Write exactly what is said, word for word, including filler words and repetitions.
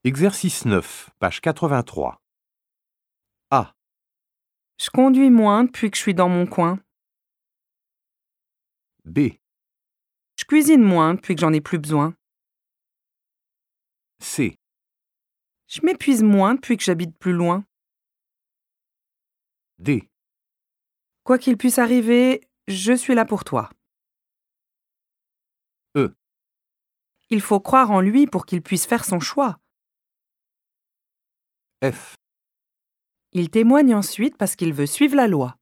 Exercice neuf, page quatre-vingt-trois. A. Je conduis moins depuis que je suis dans mon coin. B. Je cuisine moins depuis que j'en ai plus besoin. C. Je m'épuise moins depuis que j'habite plus loin. D. Quoi qu'il puisse arriver, je suis là pour toi. E. Il faut croire en lui pour qu'il puisse faire son choix. F. Il témoigne ensuite parce qu'il veut suivre la loi.